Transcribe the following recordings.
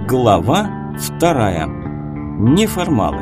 Глава 2. Неформалы.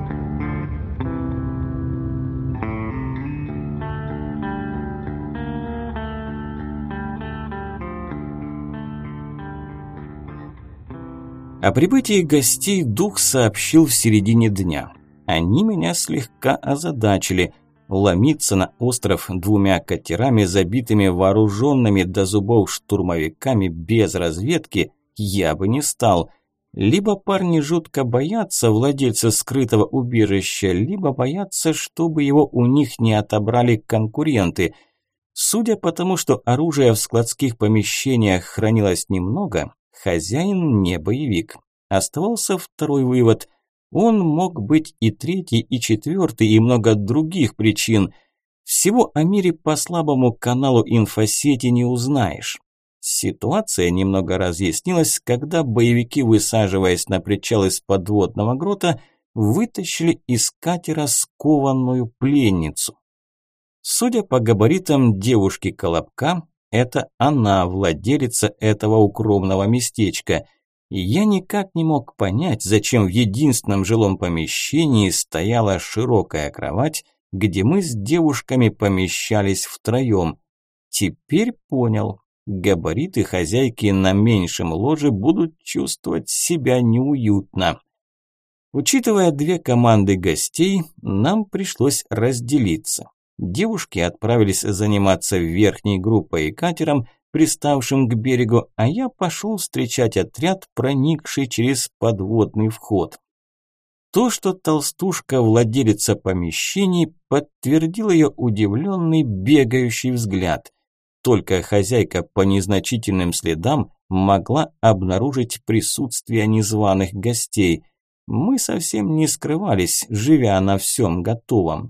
О прибытии гостей дух сообщил в середине дня. Они меня слегка озадачили. Ломиться на остров двумя катерами, забитыми вооруженными до зубов штурмовиками без разведки, я бы не стал. Либо парни жутко боятся владельца скрытого убежища, либо боятся, чтобы его у них не отобрали конкуренты. Судя по тому, что оружия в складских помещениях хранилось немного, хозяин не боевик. Оставался второй вывод. Он мог быть и третий, и четвертый, и много других причин. Всего о мире по слабому каналу инфосети не узнаешь. Ситуация немного разъяснилась, когда боевики, высаживаясь на причал из подводного грота, вытащили из катера скованную пленницу. Судя по габаритам девушки-колобка, это она владелица этого укромного местечка. И я никак не мог понять, зачем в единственном жилом помещении стояла широкая кровать, где мы с девушками помещались втроем. Теперь понял. Габариты хозяйки на меньшем ложе будут чувствовать себя неуютно. Учитывая две команды гостей, нам пришлось разделиться. Девушки отправились заниматься верхней группой и катером, приставшим к берегу, а я пошел встречать отряд, проникший через подводный вход. То, что толстушка владелица помещений, подтвердил ее удивленный бегающий взгляд. Только хозяйка по незначительным следам могла обнаружить присутствие незваных гостей. Мы совсем не скрывались, живя на всем готовом.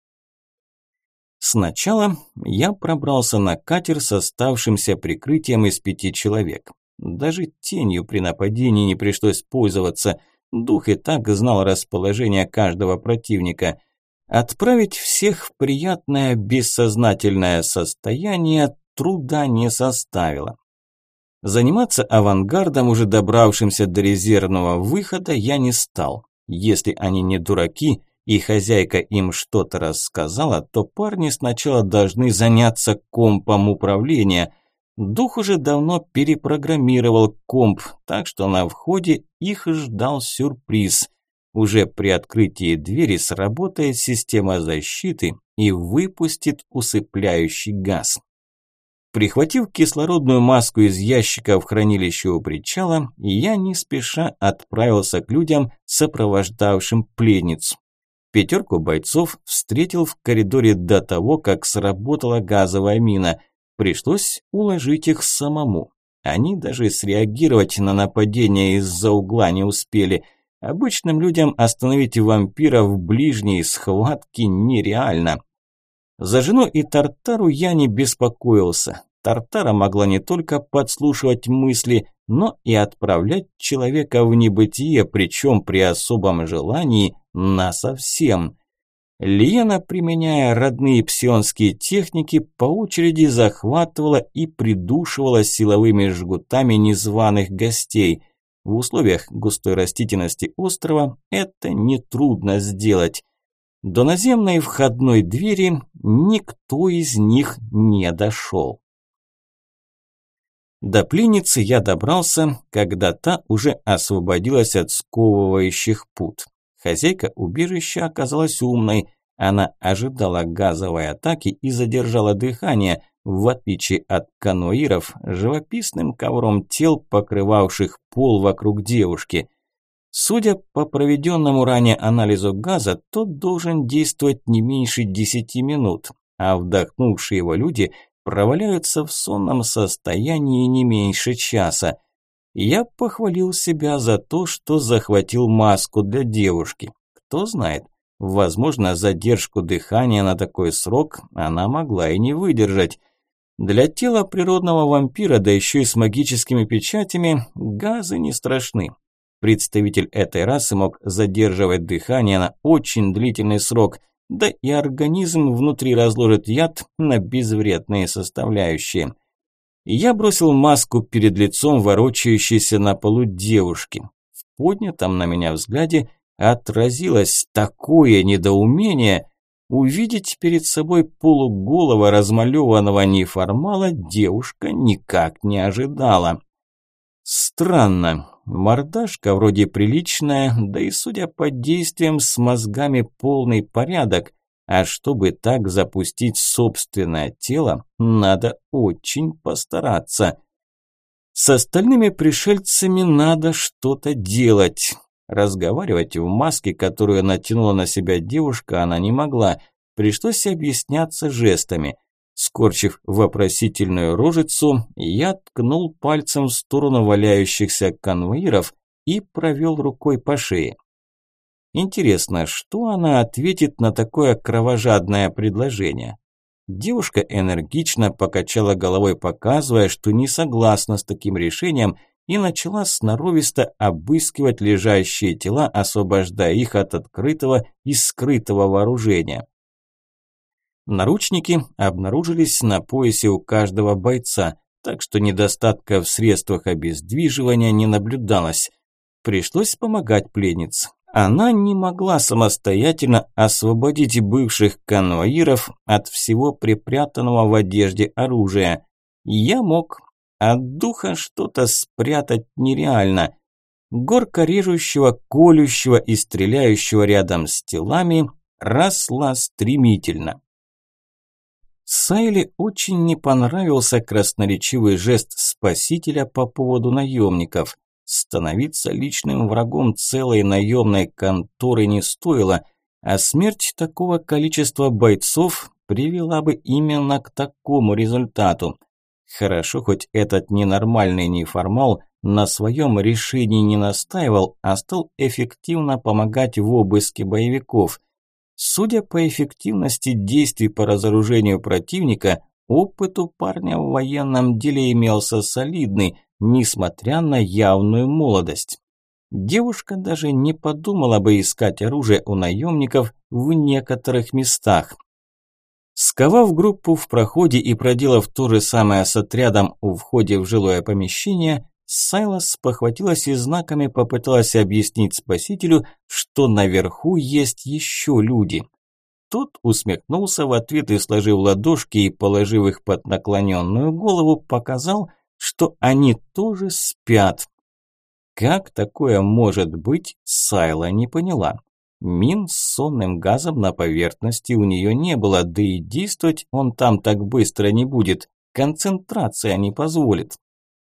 Сначала я пробрался на катер с оставшимся прикрытием из 5 человек. Даже тенью при нападении не пришлось пользоваться. Дух и так знал расположение каждого противника. Отправить всех в приятное бессознательное состояние труда не составило. Заниматься авангардом, уже добравшимся до резервного выхода, я не стал. Если они не дураки и хозяйка им что-то рассказала, то парни сначала должны заняться компом управления. Дух уже давно перепрограммировал комп, так что на входе их ждал сюрприз. Уже при открытии двери сработает система защиты и выпустит усыпляющий газ. Прихватив кислородную маску из ящика в хранилище у причала, я не спеша отправился к людям, сопровождавшим пленницу. 5 бойцов встретил в коридоре до того, как сработала газовая мина. Пришлось уложить их самому. Они даже среагировать на нападение из-за угла не успели. Обычным людям остановить вампира в ближней схватке нереально. За жену и Тартару я не беспокоился. Тартара могла не только подслушивать мысли, но и отправлять человека в небытие, причем при особом желании насовсем. Лиена, применяя родные псионские техники, по очереди захватывала и придушивала силовыми жгутами незваных гостей. В условиях густой растительности острова это нетрудно сделать. До наземной входной двери никто из них не дошел. До пленницы я добрался, когда та уже освободилась от сковывающих пут. Хозяйка убежища оказалась умной. Она ожидала газовой атаки и задержала дыхание, в отличие от каноиров, живописным ковром тел, покрывавших пол вокруг девушки. Судя по проведенному ранее анализу газа, тот должен действовать не меньше 10 минут, а вдохнувшие его люди проваляются в сонном состоянии не меньше часа. Я похвалил себя за то, что захватил маску для девушки. Кто знает, возможно, задержку дыхания на такой срок она могла и не выдержать. Для тела природного вампира, да еще и с магическими печатями, газы не страшны. Представитель этой расы мог задерживать дыхание на очень длительный срок, да и организм внутри разложит яд на безвредные составляющие. Я бросил маску перед лицом ворочающейся на полу девушки. В поднятом на меня взгляде отразилось такое недоумение. Увидеть перед собой полуголого размалеванного неформала девушка никак не ожидала. Странно, мордашка вроде приличная, да и судя по действиям с мозгами полный порядок, а чтобы так запустить собственное тело, надо очень постараться. С остальными пришельцами надо что-то делать. Разговаривать в маске, которую натянула на себя девушка, она не могла. Пришлось объясняться жестами. Скорчив вопросительную рожицу, я ткнул пальцем в сторону валяющихся конвоиров и провел рукой по шее. Интересно, что она ответит на такое кровожадное предложение? Девушка энергично покачала головой, показывая, что не согласна с таким решением, и начала сноровисто обыскивать лежащие тела, освобождая их от открытого и скрытого вооружения. Наручники обнаружились на поясе у каждого бойца, так что недостатка в средствах обездвиживания не наблюдалось. Пришлось помогать пленнице. Она не могла самостоятельно освободить бывших конвоиров от всего припрятанного в одежде оружия. Я мог. От духа что-то спрятать нереально. Горка режущего, колющего и стреляющего рядом с телами росла стремительно. Сайле очень не понравился красноречивый жест спасителя по поводу наемников. Становиться личным врагом целой наемной конторы не стоило, а смерть такого количества бойцов привела бы именно к такому результату. Хорошо, хоть этот ненормальный неформал на своем решении не настаивал, а стал эффективно помогать в обыске боевиков. Судя по эффективности действий по разоружению противника, опыт у парня в военном деле имелся солидный, несмотря на явную молодость. Девушка даже не подумала бы искать оружие у наемников в некоторых местах. Сковав группу в проходе и проделав то же самое с отрядом у входа в жилое помещение, Сайлас спохватилась и знаками попыталась объяснить спасителю, что наверху есть еще люди. Тот усмехнулся в ответ и, сложив ладошки и положив их под наклоненную голову, показал, что они тоже спят. Как такое может быть, Сайла не поняла. Мин с сонным газом на поверхности у нее не было, да и действовать он там так быстро не будет, концентрация не позволит.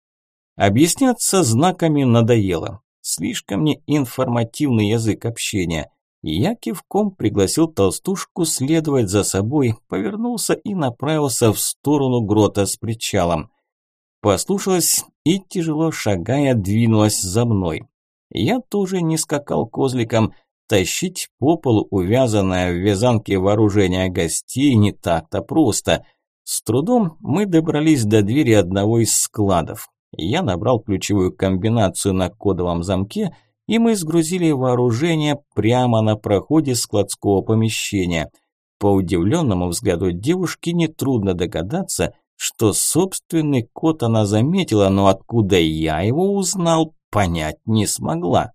Объясняться знаками надоело, слишком неинформативный язык общения. Я кивком пригласил толстушку следовать за собой, повернулся и направился в сторону грота с причалом. Послушалась и, тяжело шагая, двинулась за мной. Я тоже не скакал козликом. Тащить по полу увязанное в вязанке вооружение гостей не так-то просто. С трудом мы добрались до двери одного из складов. Я набрал ключевую комбинацию на кодовом замке, и мы сгрузили вооружение прямо на проходе складского помещения. По удивленному взгляду девушки нетрудно догадаться, что собственный код она заметила, но откуда я его узнал, понять не смогла.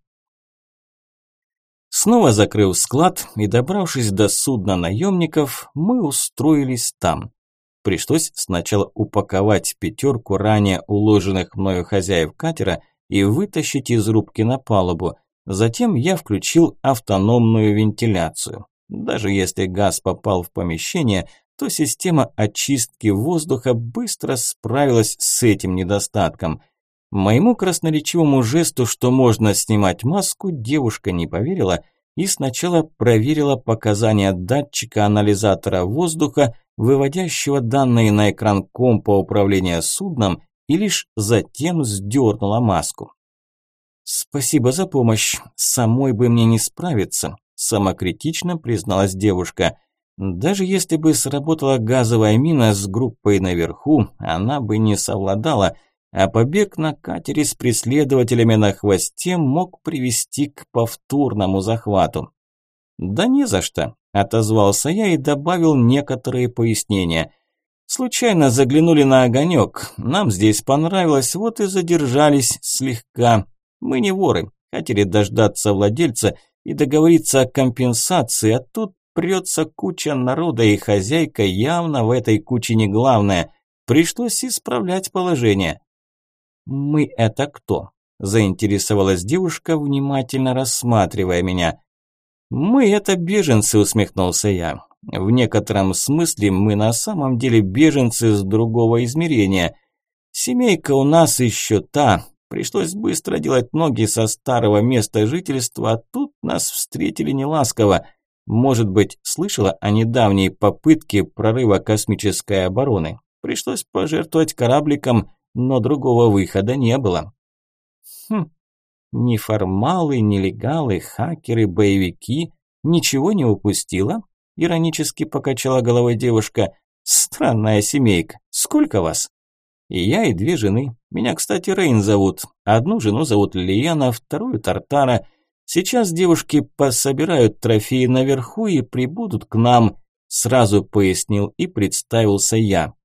Снова закрыв склад и добравшись до судна наемников, мы устроились там. Пришлось сначала упаковать 5 ранее уложенных мною хозяев катера и вытащить из рубки на палубу. Затем я включил автономную вентиляцию. Даже если газ попал в помещение, то система очистки воздуха быстро справилась с этим недостатком. Моему красноречивому жесту, что можно снимать маску, девушка не поверила и сначала проверила показания датчика анализатора воздуха, выводящего данные на экран компа управления судном, и лишь затем сдернула маску. «Спасибо за помощь, самой бы мне не справиться», – самокритично призналась девушка. «Даже если бы сработала газовая мина с группой наверху, она бы не совладала, а побег на катере с преследователями на хвосте мог привести к повторному захвату». «Да не за что», – отозвался я и добавил некоторые пояснения. Случайно заглянули на огонек. Нам здесь понравилось, вот и задержались слегка. Мы не воры, хотели дождаться владельца и договориться о компенсации, а тут прется куча народа, и хозяйка явно в этой куче не главная. Пришлось исправлять положение. «Мы это кто?» – заинтересовалась девушка, внимательно рассматривая меня. «Мы это беженцы», – усмехнулся я. «В некотором смысле мы на самом деле беженцы с другого измерения. Семейка у нас еще та. Пришлось быстро делать ноги со старого места жительства, а тут нас встретили неласково. Может быть, слышала о недавней попытке прорыва космической обороны? Пришлось пожертвовать корабликом, но другого выхода не было». «Хм, неформалы, нелегалы, хакеры, боевики. Ничего не упустила?» – иронически покачала головой девушка. «Странная семейка. Сколько вас?» «И я, и 2 жены. Меня, кстати, Рейн зовут. Одну жену зовут Лиена, вторую Тартара. Сейчас девушки пособирают трофеи наверху и прибудут к нам», – сразу пояснил и представился я.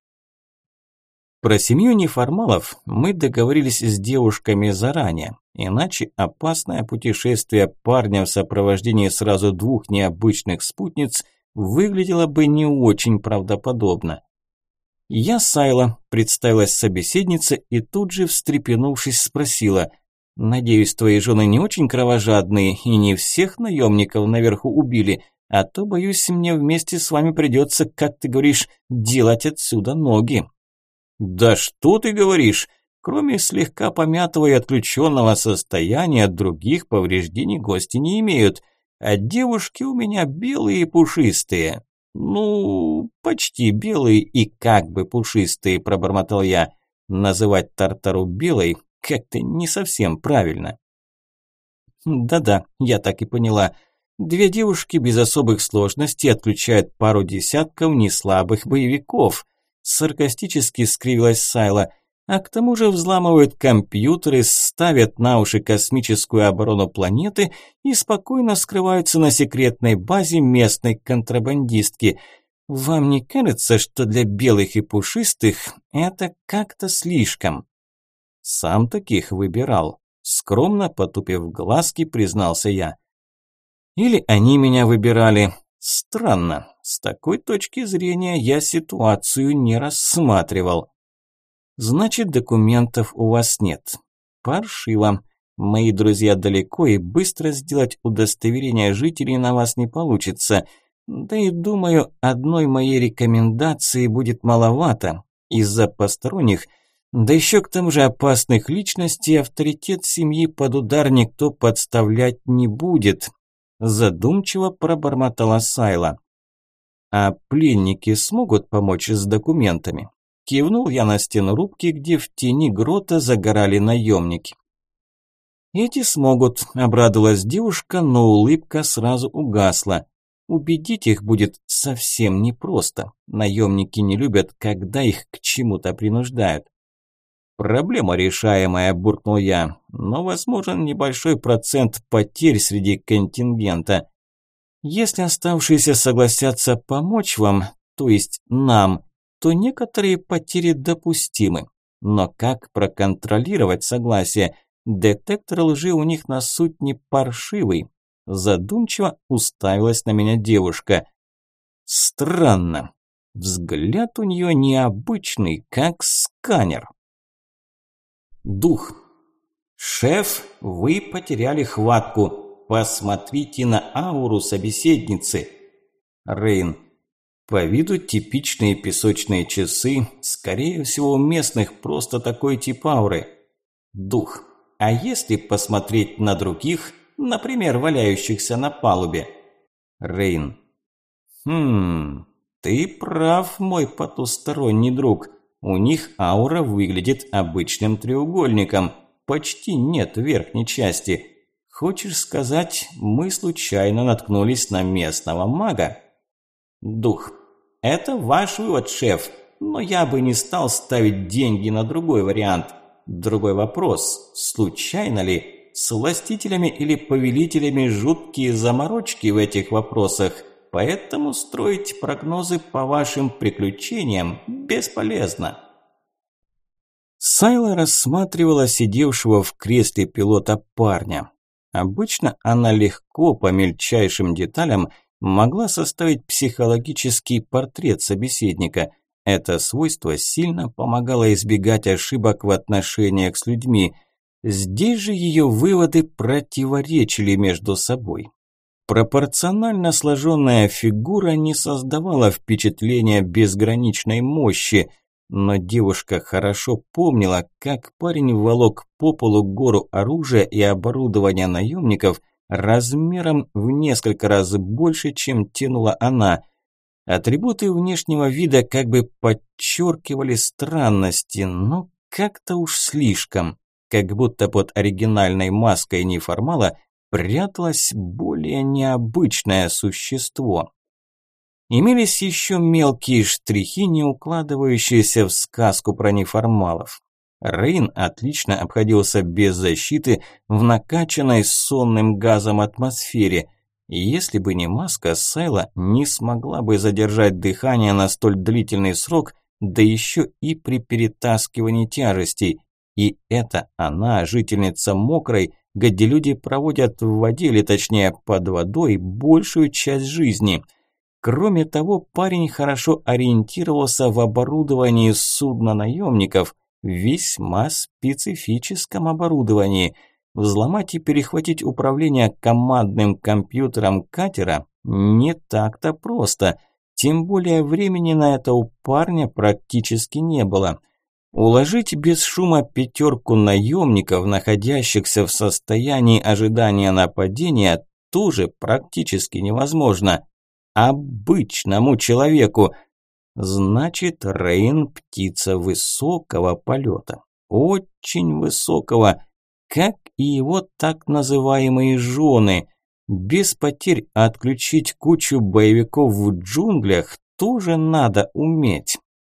Про семью неформалов мы договорились с девушками заранее, иначе опасное путешествие парня в сопровождении сразу 2 необычных спутниц выглядело бы не очень правдоподобно. «Я Сайла», – представилась собеседница и тут же, встрепенувшись, спросила: «Надеюсь, твои жены не очень кровожадные и не всех наемников наверху убили, а то, боюсь, мне вместе с вами придется, как ты говоришь, делать отсюда ноги». «Да что ты говоришь? Кроме слегка помятого и отключенного состояния, других повреждений гости не имеют. А девушки у меня белые и пушистые». «Ну, почти белые и как бы пушистые», – пробормотал я. «Называть Тартару белой как-то не совсем правильно». «Да-да, я так и поняла. 2 девушки без особых сложностей отключают пару десятков неслабых боевиков». Саркастически скривилась Сайла. «А к тому же взламывают компьютеры, ставят на уши космическую оборону планеты и спокойно скрываются на секретной базе местной контрабандистки. Вам не кажется, что для белых и пушистых это как-то слишком?» «Сам таких выбирал», – скромно потупив глазки, признался я. «Или они меня выбирали. Странно, с такой точки зрения я ситуацию не рассматривал». «Значит, документов у вас нет. Паршиво. Мои друзья далеко, и быстро сделать удостоверение жителей на вас не получится. Да и думаю, одной моей рекомендации будет маловато. Из-за посторонних, да еще к тому же опасных личностей, авторитет семьи под удар никто подставлять не будет», задумчиво пробормотала Сайла. «А пленники смогут помочь с документами?» Кивнул я на стену рубки, где в тени грота загорали наемники. «Эти смогут», – обрадовалась девушка, но улыбка сразу угасла. «Убедить их будет совсем непросто. Наемники не любят, когда их к чему-то принуждают». «Проблема решаемая», – буркнул я, – «но возможен небольшой процент потерь среди контингента. Если оставшиеся согласятся помочь вам, то есть нам, то некоторые потери допустимы. Но как проконтролировать согласие? Детектор лжи у них на сутне паршивый». Задумчиво уставилась на меня девушка. «Странно. Взгляд у нее необычный, как сканер». Дух. «Шеф, вы потеряли хватку. Посмотрите на ауру собеседницы». Рейн. По виду типичные песочные часы, скорее всего у местных просто такой тип ауры. Дух. А если посмотреть на других, например, валяющихся на палубе? Рейн. Ты прав, мой потусторонний друг. У них аура выглядит обычным треугольником. Почти нет верхней части. Хочешь сказать, мы случайно наткнулись на местного мага? Дух. Это ваш вывод, шеф, но я бы не стал ставить деньги на другой вариант. Другой вопрос. Случайно ли с властителями или повелителями жуткие заморочки в этих вопросах? поэтому строить прогнозы по вашим приключениям бесполезно». Сайла рассматривала сидевшего в кресле пилота парня. Обычно она легко, по мельчайшим деталям, могла составить психологический портрет собеседника. Это свойство сильно помогало избегать ошибок в отношениях с людьми. Здесь же ее выводы противоречили между собой. Пропорционально сложенная фигура не создавала впечатления безграничной мощи, но девушка хорошо помнила, как парень волок по полу гору оружия и оборудования наемников размером в несколько раз больше, чем тянула она. Атрибуты внешнего вида как бы подчеркивали странности, но как-то уж слишком, как будто под оригинальной маской неформала пряталось более необычное существо. Имелись еще мелкие штрихи, не укладывающиеся в сказку про неформалов. Рейн отлично обходился без защиты в накачанной сонным газом атмосфере. И если бы не маска, Сайла не смогла бы задержать дыхание на столь длительный срок, да еще и при перетаскивании тяжестей. И это она, жительница Мокрой, где люди проводят в воде, или точнее под водой, большую часть жизни. Кроме того, парень хорошо ориентировался в оборудовании судна наемников, весьма специфическом оборудовании. Взломать и перехватить управление командным компьютером катера не так-то просто, тем более времени на это у парня практически не было. Уложить без шума 5 наемников, находящихся в состоянии ожидания нападения, тоже практически невозможно. Обычному человеку. Значит, Рейн – птица высокого полета, очень высокого, как и его так называемые жены. Без потерь отключить кучу боевиков в джунглях тоже надо уметь.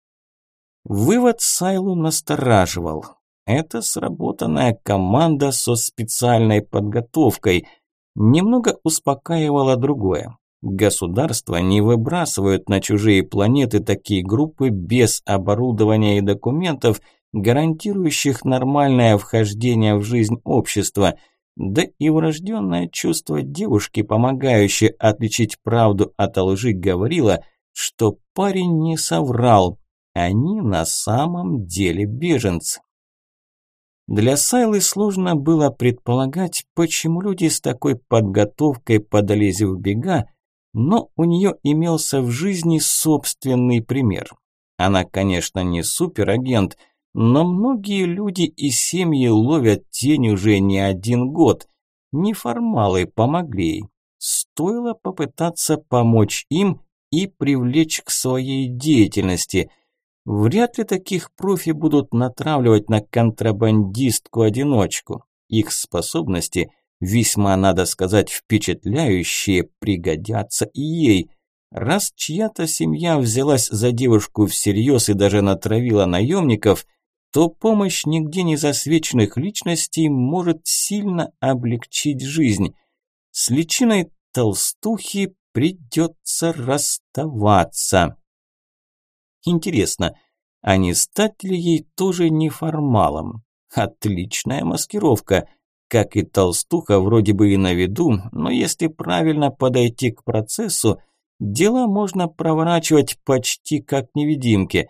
Вывод Сайлу настораживал. Это сработанная команда со специальной подготовкой. Немного успокаивало другое. Государства не выбрасывают на чужие планеты такие группы без оборудования и документов, гарантирующих нормальное вхождение в жизнь общества. Да и врожденное чувство девушки, помогающее отличить правду от лжи, говорило, что парень не соврал. Они на самом деле беженцы. Для Сайлы сложно было предполагать, почему люди с такой подготовкой подались в бега, но у нее имелся в жизни собственный пример. Она, конечно, не суперагент, но многие люди и семьи ловят тень уже не 1 год. Неформалы помогли ей. Стоило попытаться помочь им и привлечь к своей деятельности. Вряд ли таких профи будут натравливать на контрабандистку-одиночку. Их способности, весьма, надо сказать, впечатляющие, пригодятся и ей. Раз чья-то семья взялась за девушку всерьез и даже натравила наемников, то помощь нигде не засвеченных личностей может сильно облегчить жизнь. С личиной толстухи придется расставаться. Интересно, а не стать ли ей тоже неформалом? Отличная маскировка. Как и толстуха, вроде бы и на виду, но если правильно подойти к процессу, дела можно проворачивать почти как невидимки.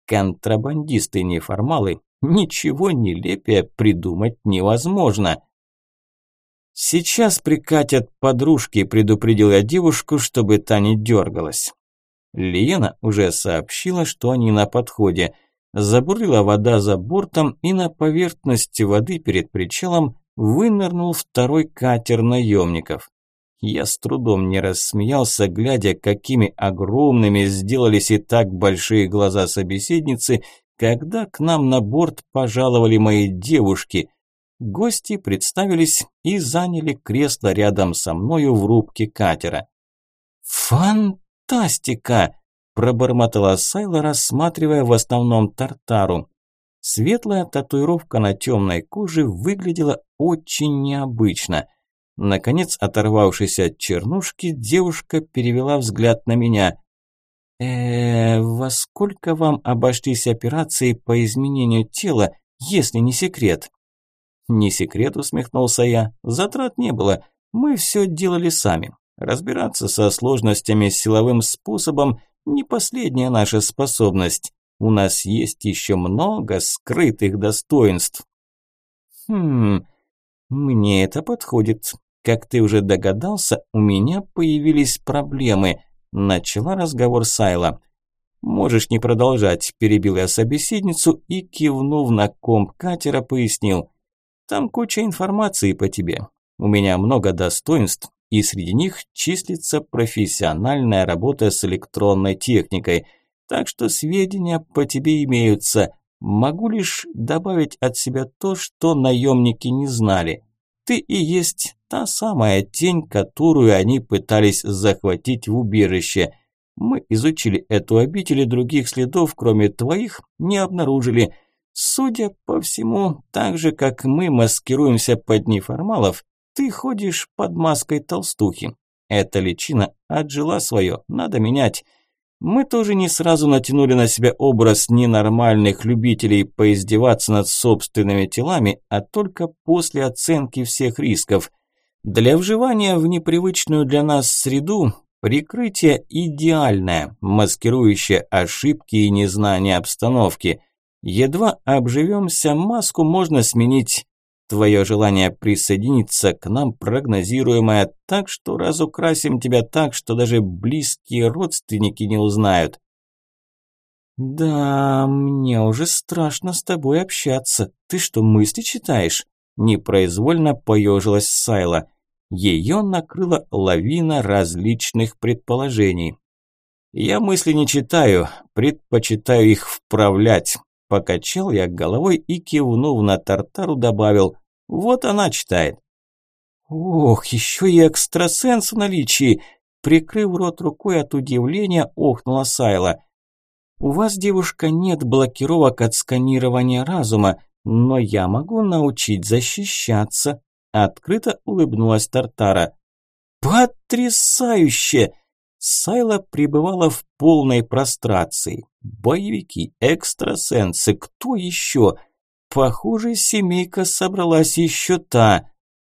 Контрабандисты-неформалы, ничего нелепее придумать невозможно. «Сейчас прикатят подружки», – предупредил я девушку, чтобы та не дергалась. Лиена уже сообщила, что они на подходе. Забурлила вода за бортом, и на поверхности воды перед причалом вынырнул 2-й катер наемников. Я с трудом не рассмеялся, глядя, какими огромными сделались и так большие глаза собеседницы, когда к нам на борт пожаловали мои девушки. Гости представились и заняли кресло рядом со мною в рубке катера. «Фантастика!» – пробормотала Сайла, рассматривая в основном Тартару. Светлая татуировка на темной коже выглядела очень необычно. Наконец, оторвавшись от чернушки, девушка перевела взгляд на меня. Во сколько вам обошлись операции по изменению тела, если не секрет?» «Не секрет», усмехнулся я. «Затрат не было. Мы все делали сами. Разбираться со сложностями силовым способом – не последняя наша способность. У нас есть еще много скрытых достоинств». Мне это подходит. Как ты уже догадался, у меня появились проблемы. Начала разговор Сайла. «Можешь не продолжать», – перебил я собеседницу и, кивнув на комп катера, пояснил. «Там куча информации по тебе. У меня много достоинств, и среди них числится профессиональная работа с электронной техникой. Так что сведения по тебе имеются. Могу лишь добавить от себя то, что наемники не знали. Ты и есть та самая тень, которую они пытались захватить в убежище. Мы изучили эту обитель и других следов, кроме твоих, не обнаружили. Судя по всему, так же, как мы маскируемся под неформалов, ты ходишь под маской толстухи. Эта личина отжила свое, надо менять. Мы тоже не сразу натянули на себя образ ненормальных любителей поиздеваться над собственными телами, а только после оценки всех рисков. Для вживания в непривычную для нас среду прикрытие идеальное, маскирующее ошибки и незнание обстановки. Едва обживемся, маску можно сменить. Твое желание присоединиться к нам прогнозируемое, так что разукрасим тебя так, что даже близкие родственники не узнают». «Да, мне уже страшно с тобой общаться. Ты что, мысли читаешь?» Непроизвольно поежилась Сайла. Ее накрыла лавина различных предположений. «Я мысли не читаю, предпочитаю их вправлять». Покачал я головой и, кивнув на Тартару, добавил: «Вот она читает». «Ох, еще и экстрасенс в наличии!» Прикрыв рот рукой от удивления, охнула Сайла. «У вас, девушка, нет блокировок от сканирования разума, но я могу научить защищаться», открыто улыбнулась Тартара. «Потрясающе!» Сайла пребывала в полной прострации. Боевики, экстрасенсы, кто еще? Похоже, семейка собралась еще та.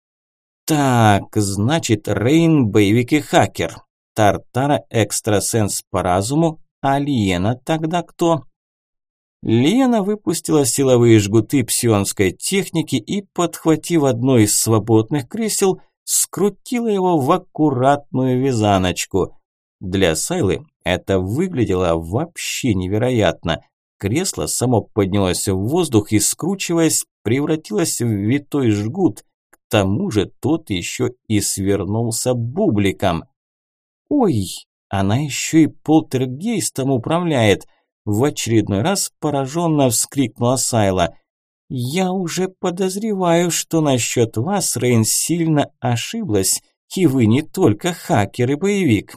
Так, значит, Рейн – боевик и хакер. Тартара – экстрасенс по разуму, а Лиена тогда кто? Лиена выпустила силовые жгуты псионской техники и, подхватив одно из свободных кресел, скрутила его в аккуратную вязаночку. Для Сайлы это выглядело вообще невероятно. Кресло само поднялось в воздух и, скручиваясь, превратилось в витой жгут. К тому же тот еще и свернулся бубликом. «Ой, она еще и полтергейстом управляет!» В очередной раз пораженно вскрикнула Сайла. «Я уже подозреваю, что насчет вас Рейн сильно ошиблась, и вы не только хакер и боевик».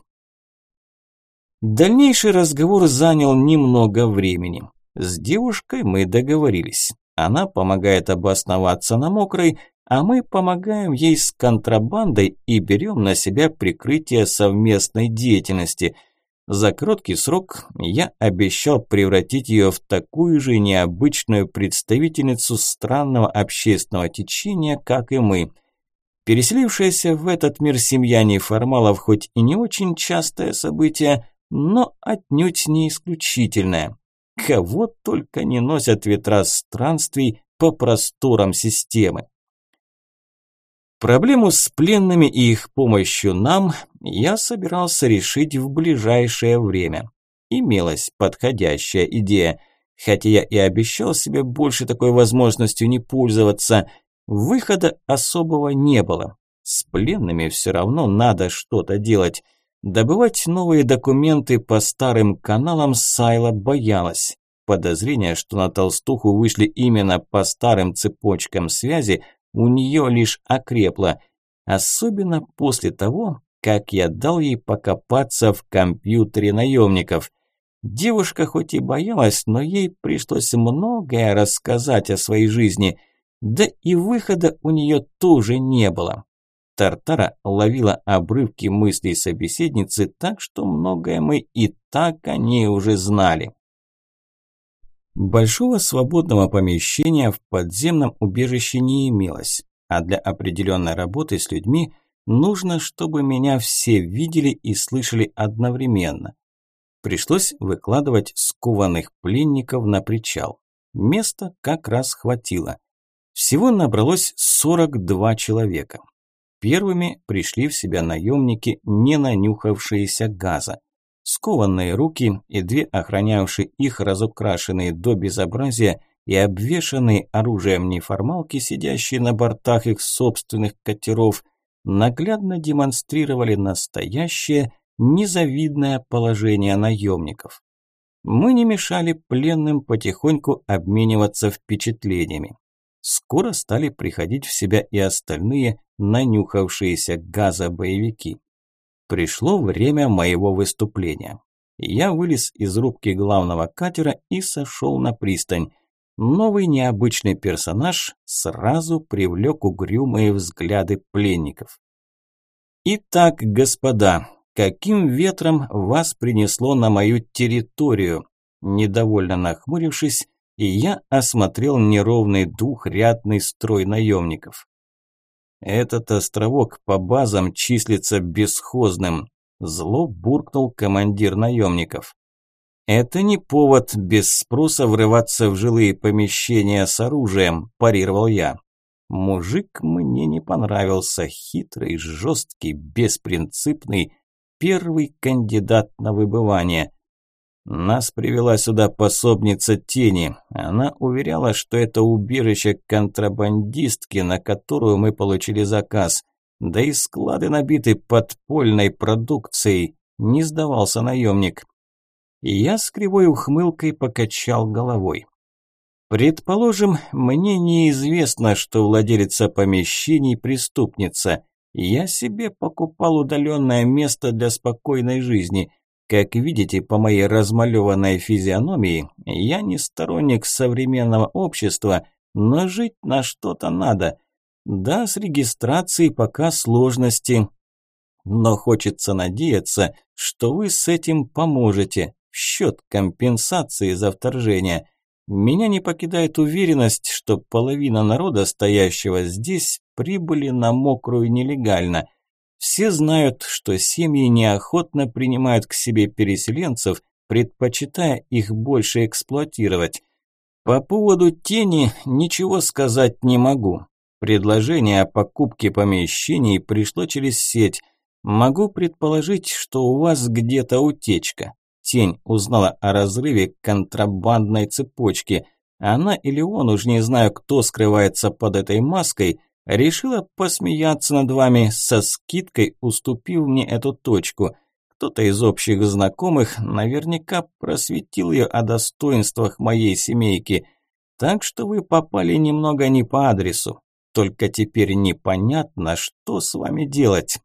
Дальнейший разговор занял немного времени. С девушкой мы договорились. Она помогает обосноваться на мокрой, а мы помогаем ей с контрабандой и берем на себя прикрытие совместной деятельности. За короткий срок я обещал превратить ее в такую же необычную представительницу странного общественного течения, как и мы. Переселившаяся в этот мир семья неформалов хоть и не очень частое событие, но отнюдь не исключительное. Кого только не носят ветра странствий по просторам системы. Проблему с пленными и их помощью нам я собирался решить в ближайшее время. Имелась подходящая идея, хотя я и обещал себе больше такой возможностью не пользоваться. Выхода особого не было. С пленными все равно надо что-то делать. Добывать новые документы по старым каналам Сайла боялась. Подозрение, что на толстуху вышли именно по старым цепочкам связи, у нее лишь окрепло. Особенно после того, как я дал ей покопаться в компьютере наемников. Девушка хоть и боялась, но ей пришлось многое рассказать о своей жизни. Да и выхода у нее тоже не было. Тартара ловила обрывки мыслей собеседницы, так что многое мы и так о ней уже знали. Большого свободного помещения в подземном убежище не имелось, а для определенной работы с людьми нужно, чтобы меня все видели и слышали одновременно. Пришлось выкладывать скованных пленников на причал. Места как раз хватило. Всего набралось 42 человека. Первыми пришли в себя наемники, не нанюхавшиеся газа. Скованные руки и две охранявшие их разукрашенные до безобразия и обвешанные оружием неформалки, сидящие на бортах их собственных катеров, наглядно демонстрировали настоящее незавидное положение наемников. Мы не мешали пленным потихоньку обмениваться впечатлениями. Скоро стали приходить в себя и остальные нанюхавшиеся газа боевики. Пришло время моего выступления. Я вылез из рубки главного катера и сошел на пристань. Новый необычный персонаж сразу привлек угрюмые взгляды пленников. «Итак, господа, каким ветром вас принесло на мою территорию?» Недовольно нахмурившись, я осмотрел неровный двухрядный строй наемников. «Этот островок по базам числится бесхозным», – зло буркнул командир наемников. «Это не повод без спроса врываться в жилые помещения с оружием», – парировал я. Мужик мне не понравился, хитрый, жесткий, беспринципный, первый кандидат на выбывание. Нас привела сюда пособница Тени. Она уверяла, что это убежище контрабандистки, на которую мы получили заказ. Да и склады набиты подпольной продукцией. Не сдавался наемник. Я с кривой ухмылкой покачал головой. Предположим, мне неизвестно, что владелица помещений преступница. Я себе покупал удаленное место для спокойной жизни. Как видите по моей размалеванной физиономии, я не сторонник современного общества, но жить на что-то надо. Да, с регистрацией пока сложности, но хочется надеяться, что вы с этим поможете в счет компенсации за вторжение. Меня не покидает уверенность, что половина народа, стоящего здесь, прибыли на мокрую нелегально. Все знают, что семьи неохотно принимают к себе переселенцев, предпочитая их больше эксплуатировать. По поводу Тени ничего сказать не могу. Предложение о покупке помещений пришло через сеть. Могу предположить, что у вас где-то утечка. Тень узнала о разрыве контрабандной цепочки. Она или он, уж не знаю, кто скрывается под этой маской, решила посмеяться над вами, со скидкой уступив мне эту точку. Кто-то из общих знакомых наверняка просветил ее о достоинствах моей семейки. Так что вы попали немного не по адресу. Только теперь непонятно, что с вами делать.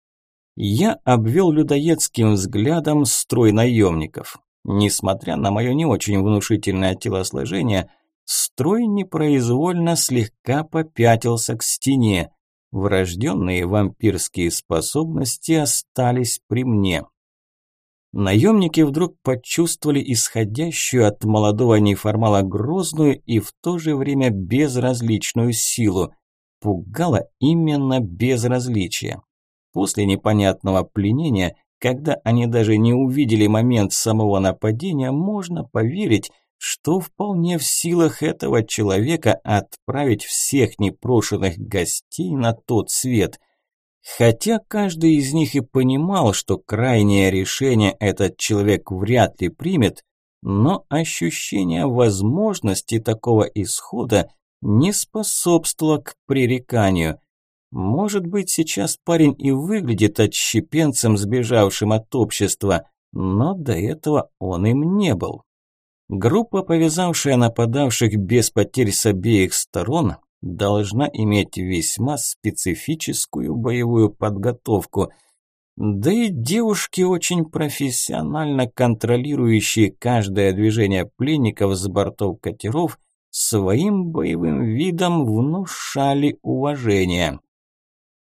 Я обвел людоедским взглядом строй наемников. Несмотря на мое не очень внушительное телосложение, строй непроизвольно слегка попятился к стене. Врожденные вампирские способности остались при мне. Наемники вдруг почувствовали исходящую от молодого неформала грозную и в то же время безразличную силу. Пугало именно безразличие. После непонятного пленения, когда они даже не увидели момент самого нападения, можно поверить, что вполне в силах этого человека отправить всех непрошенных гостей на тот свет. Хотя каждый из них и понимал, что крайнее решение этот человек вряд ли примет, но ощущение возможности такого исхода не способствовало к пререканию. Может быть, сейчас парень и выглядит отщепенцем, сбежавшим от общества, но до этого он им не был. Группа, повязавшая нападавших без потерь с обеих сторон, должна иметь весьма специфическую боевую подготовку. Да и девушки, очень профессионально контролирующие каждое движение пленников с бортов катеров, своим боевым видом внушали уважение.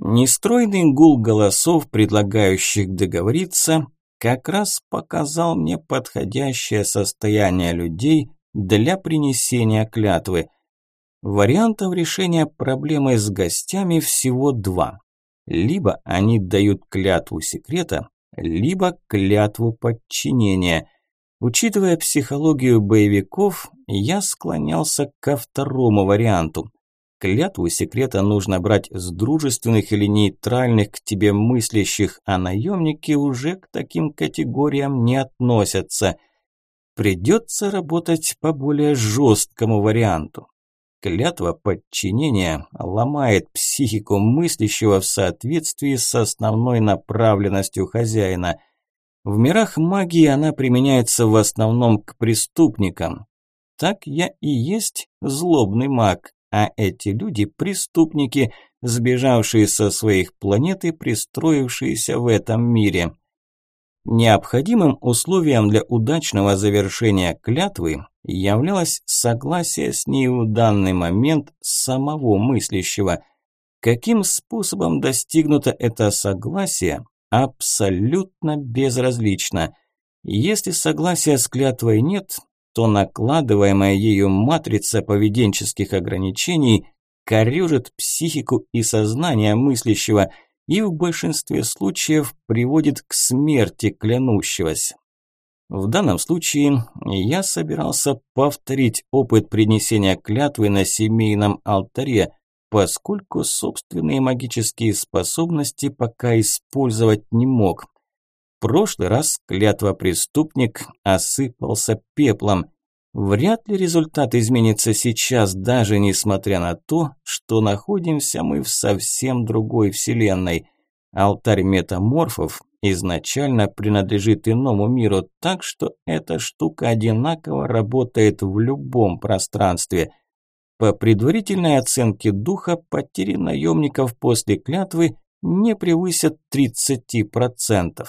Нестройный гул голосов, предлагающих договориться, как раз показал мне подходящее состояние людей для принесения клятвы. Вариантов решения проблемы с гостями всего два. Либо они дают клятву секрета, либо клятву подчинения. Учитывая психологию боевиков, я склонялся ко второму варианту. Клятву секрета нужно брать с дружественных или нейтральных к тебе мыслящих, а наемники уже к таким категориям не относятся. Придется работать по более жесткому варианту. Клятва подчинения ломает психику мыслящего в соответствии с основной направленностью хозяина. В мирах магии она применяется в основном к преступникам. Так я и есть злобный маг, а эти люди – преступники, сбежавшие со своих планет и пристроившиеся в этом мире. Необходимым условием для удачного завершения клятвы являлось согласие с ней в данный момент самого мыслящего. Каким способом достигнуто это согласие, абсолютно безразлично. Если согласия с клятвой нет, то накладываемая ею матрица поведенческих ограничений корёжит психику и сознание мыслящего и в большинстве случаев приводит к смерти клянущегося. В данном случае я собирался повторить опыт принесения клятвы на семейном алтаре, поскольку собственные магические способности пока использовать не мог. В прошлый раз клятва-преступник осыпался пеплом. Вряд ли результат изменится сейчас, даже несмотря на то, что находимся мы в совсем другой вселенной. Алтарь метаморфов изначально принадлежит иному миру, так что эта штука одинаково работает в любом пространстве. По предварительной оценке духа, потери наемников после клятвы не превысят 30%.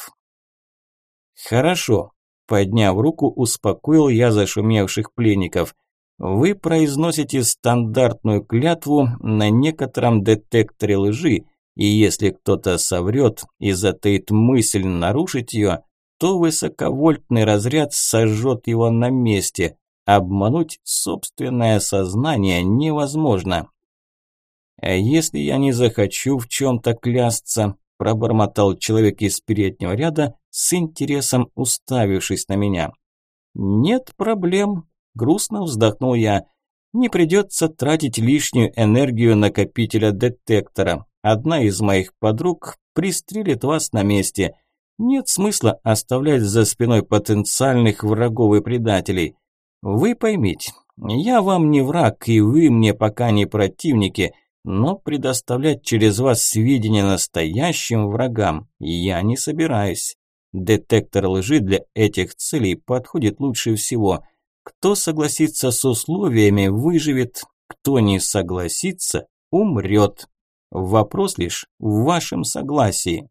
Хорошо. Подняв руку, успокоил я зашумевших пленников. Вы произносите стандартную клятву на некотором детекторе лжи, и если кто-то соврет и затаит мысль нарушить ее, то высоковольтный разряд сожжет его на месте. Обмануть собственное сознание невозможно. А если я не захочу в чем-то клясться, пробормотал человек из переднего ряда, с интересом уставившись на меня. «Нет проблем», – грустно вздохнул я. «Не придется тратить лишнюю энергию накопителя детектора. Одна из моих подруг пристрелит вас на месте. Нет смысла оставлять за спиной потенциальных врагов и предателей. Вы поймите, я вам не враг, и вы мне пока не противники, но предоставлять через вас сведения настоящим врагам я не собираюсь. Детектор лжи для этих целей подходит лучше всего. Кто согласится с условиями, выживет, кто не согласится, умрет. Вопрос лишь в вашем согласии».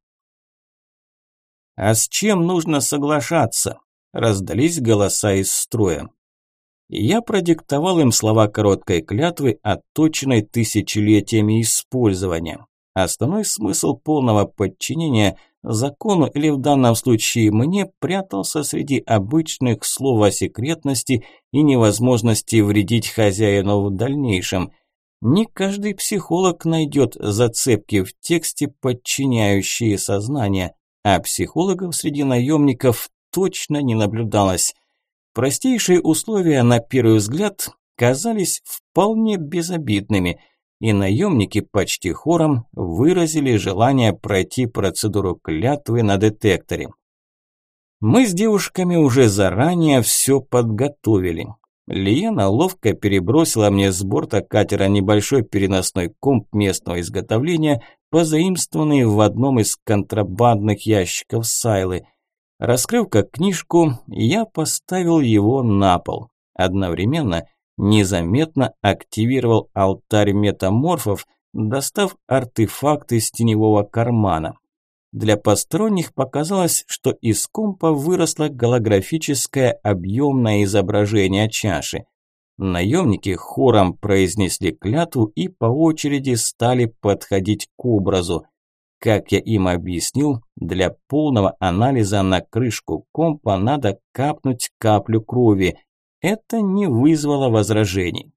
«А с чем нужно соглашаться?» – раздались голоса из строя. Я продиктовал им слова короткой клятвы, отточенной тысячелетиями использования. Основной смысл полного подчинения закону или в данном случае мне прятался среди обычных слов о секретности и невозможности вредить хозяину в дальнейшем. Не каждый психолог найдет зацепки в тексте, подчиняющие сознание, а психологов среди наемников точно не наблюдалось. Простейшие условия, на первый взгляд, казались вполне безобидными, и наемники почти хором выразили желание пройти процедуру клятвы на детекторе. Мы с девушками уже заранее все подготовили. Лиена ловко перебросила мне с борта катера небольшой переносной комп местного изготовления, позаимствованный в одном из контрабандных ящиков Сайлы. Раскрыв как книжку, я поставил его на пол. Одновременно незаметно активировал алтарь метаморфов, достав артефакт из теневого кармана. Для посторонних показалось, что из компа выросло голографическое объемное изображение чаши. Наемники хором произнесли клятву и по очереди стали подходить к образу. Как я им объяснил, для полного анализа на крышку компа надо капнуть каплю крови. Это не вызвало возражений.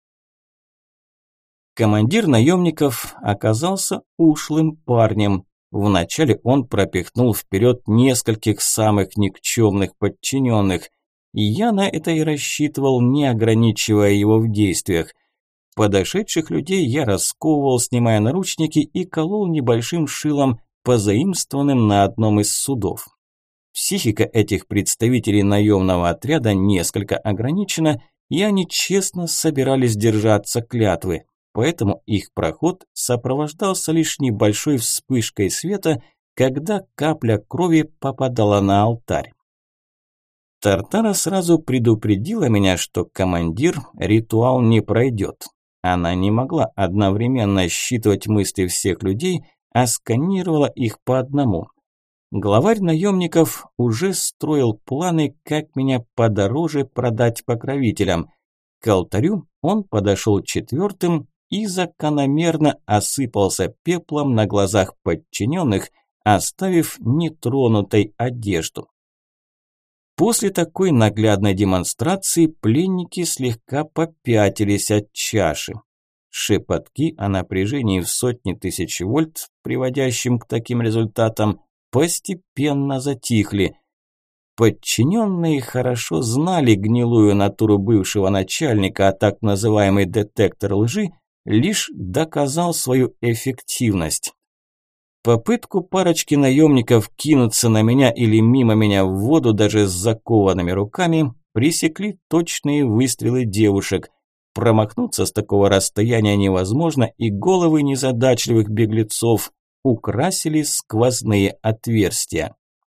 Командир наемников оказался ушлым парнем. Вначале он пропихнул вперед нескольких самых никчемных подчиненных. И я на это и рассчитывал, не ограничивая его в действиях. Подошедших людей я расковывал, снимая наручники, и колол небольшим шилом, позаимствованным на одном из судов. Психика этих представителей наемного отряда несколько ограничена, и они честно собирались держаться клятвы, поэтому их проход сопровождался лишь небольшой вспышкой света, когда капля крови попадала на алтарь. Тартара сразу предупредила меня, что командир ритуал не пройдет. Она не могла одновременно считывать мысли всех людей, а сканировала их по одному. Главарь наемников уже строил планы, как меня подороже продать покровителям. К алтарю он подошел четвертым и закономерно осыпался пеплом на глазах подчиненных, оставив нетронутой одежду. После такой наглядной демонстрации пленники слегка попятились от чаши. Шепотки о напряжении в сотни тысяч вольт, приводящим к таким результатам, постепенно затихли. Подчиненные хорошо знали гнилую натуру бывшего начальника, а так называемый детектор лжи лишь доказал свою эффективность. Попытку парочки наемников кинуться на меня или мимо меня в воду даже с закованными руками пресекли точные выстрелы девушек. Промахнуться с такого расстояния невозможно, и головы незадачливых беглецов украсили сквозные отверстия.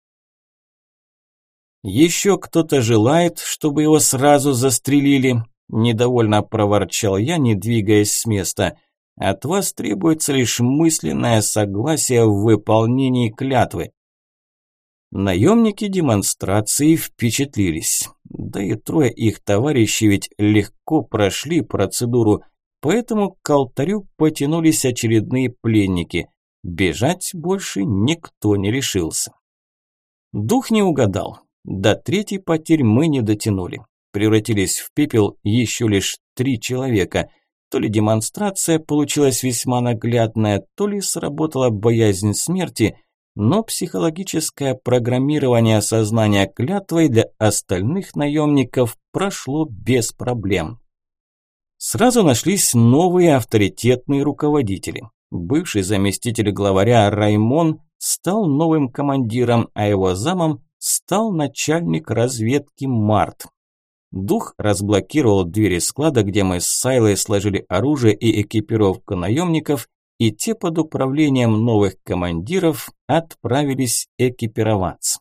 «Еще кто-то желает, чтобы его сразу застрелили?» – недовольно проворчал я, не двигаясь с места. «От вас требуется лишь мысленное согласие в выполнении клятвы». Наемники демонстрации впечатлились. Да и трое их товарищей ведь легко прошли процедуру, поэтому к алтарю потянулись очередные пленники. Бежать больше никто не решился. Дух не угадал. До третьей потерь мы не дотянули. Превратились в пепел еще лишь 3 человека. То ли демонстрация получилась весьма наглядная, то ли сработала боязнь смерти, но психологическое программирование сознания клятвой для остальных наемников прошло без проблем. Сразу нашлись новые авторитетные руководители. Бывший заместитель главаря Раймон стал новым командиром, а его замом стал начальник разведки Март. Дух разблокировал двери склада, где мы с Сайлой сложили оружие и экипировку наемников, и те под управлением новых командиров отправились экипироваться.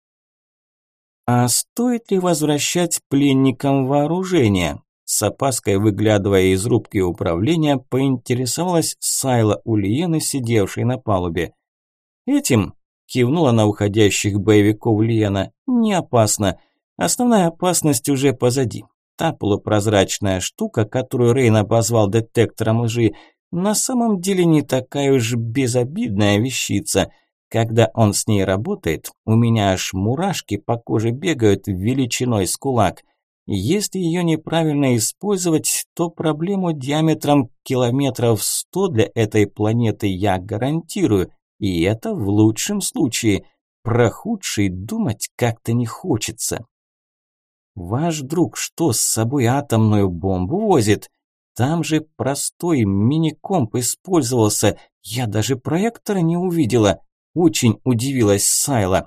«А стоит ли возвращать пленникам вооружение?» С опаской выглядывая из рубки управления, поинтересовалась Сайла у Лиены, сидевшей на палубе. «Этим», – кивнула на уходящих боевиков Лиена, – «не опасно. Основная опасность уже позади. Та полупрозрачная штука, которую Рейн обозвал детектором лжи, на самом деле не такая уж безобидная вещица. Когда он с ней работает, у меня аж мурашки по коже бегают величиной с кулак. Если ее неправильно использовать, то проблему диаметром километров 100 для этой планеты я гарантирую, и это в лучшем случае. Про худший думать как-то не хочется». «Ваш друг что, с собой атомную бомбу возит? Там же простой мини-комп использовался, я даже проектора не увидела», – очень удивилась Сайла.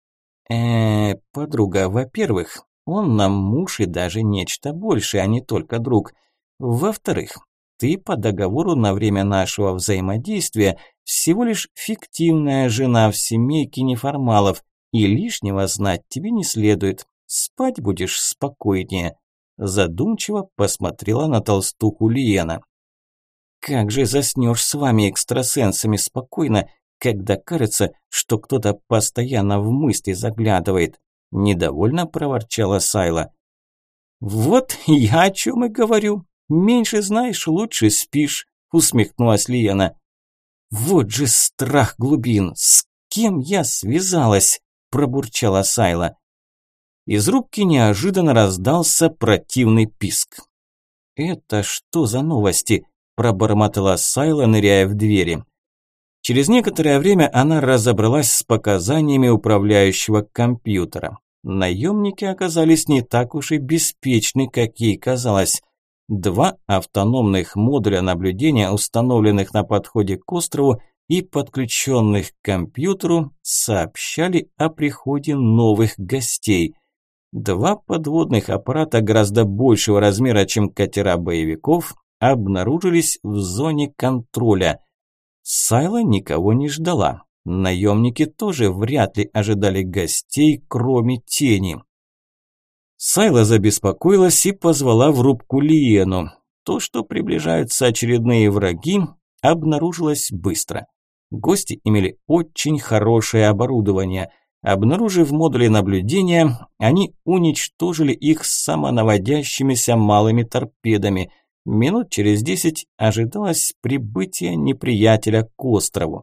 Подруга, во-первых, он нам муж и даже нечто большее, а не только друг. Во-вторых, ты по договору на время нашего взаимодействия всего лишь фиктивная жена в семейке неформалов, и лишнего знать тебе не следует. Спать будешь спокойнее», – задумчиво посмотрела на толстуху Лиена. «Как же заснешь с вами экстрасенсами спокойно, когда кажется, что кто-то постоянно в мысли заглядывает», – недовольно проворчала Сайла. «Вот я о чем и говорю. Меньше знаешь, лучше спишь», – усмехнулась Лиена. Вот же страх глубин! С кем я связалась? Пробурчала Сайла. Из рубки неожиданно раздался противный писк. «Это что за новости?» – пробормотала Сайла, ныряя в двери. Через некоторое время она разобралась с показаниями управляющего компьютера. Наемники оказались не так уж и беспечны, как ей казалось. 2 автономных модуля наблюдения, установленных на подходе к острову и подключенных к компьютеру, сообщали о приходе новых гостей. 2 подводных аппарата гораздо большего размера, чем катера боевиков, обнаружились в зоне контроля. Сайла никого не ждала. Наемники тоже вряд ли ожидали гостей, кроме тени. Сайла забеспокоилась и позвала в рубку Лиену. То, что приближаются очередные враги, обнаружилось быстро. Гости имели очень хорошее оборудование. Обнаружив модули наблюдения, они уничтожили их самонаводящимися малыми торпедами. Минут через 10 ожидалось прибытие неприятеля к острову.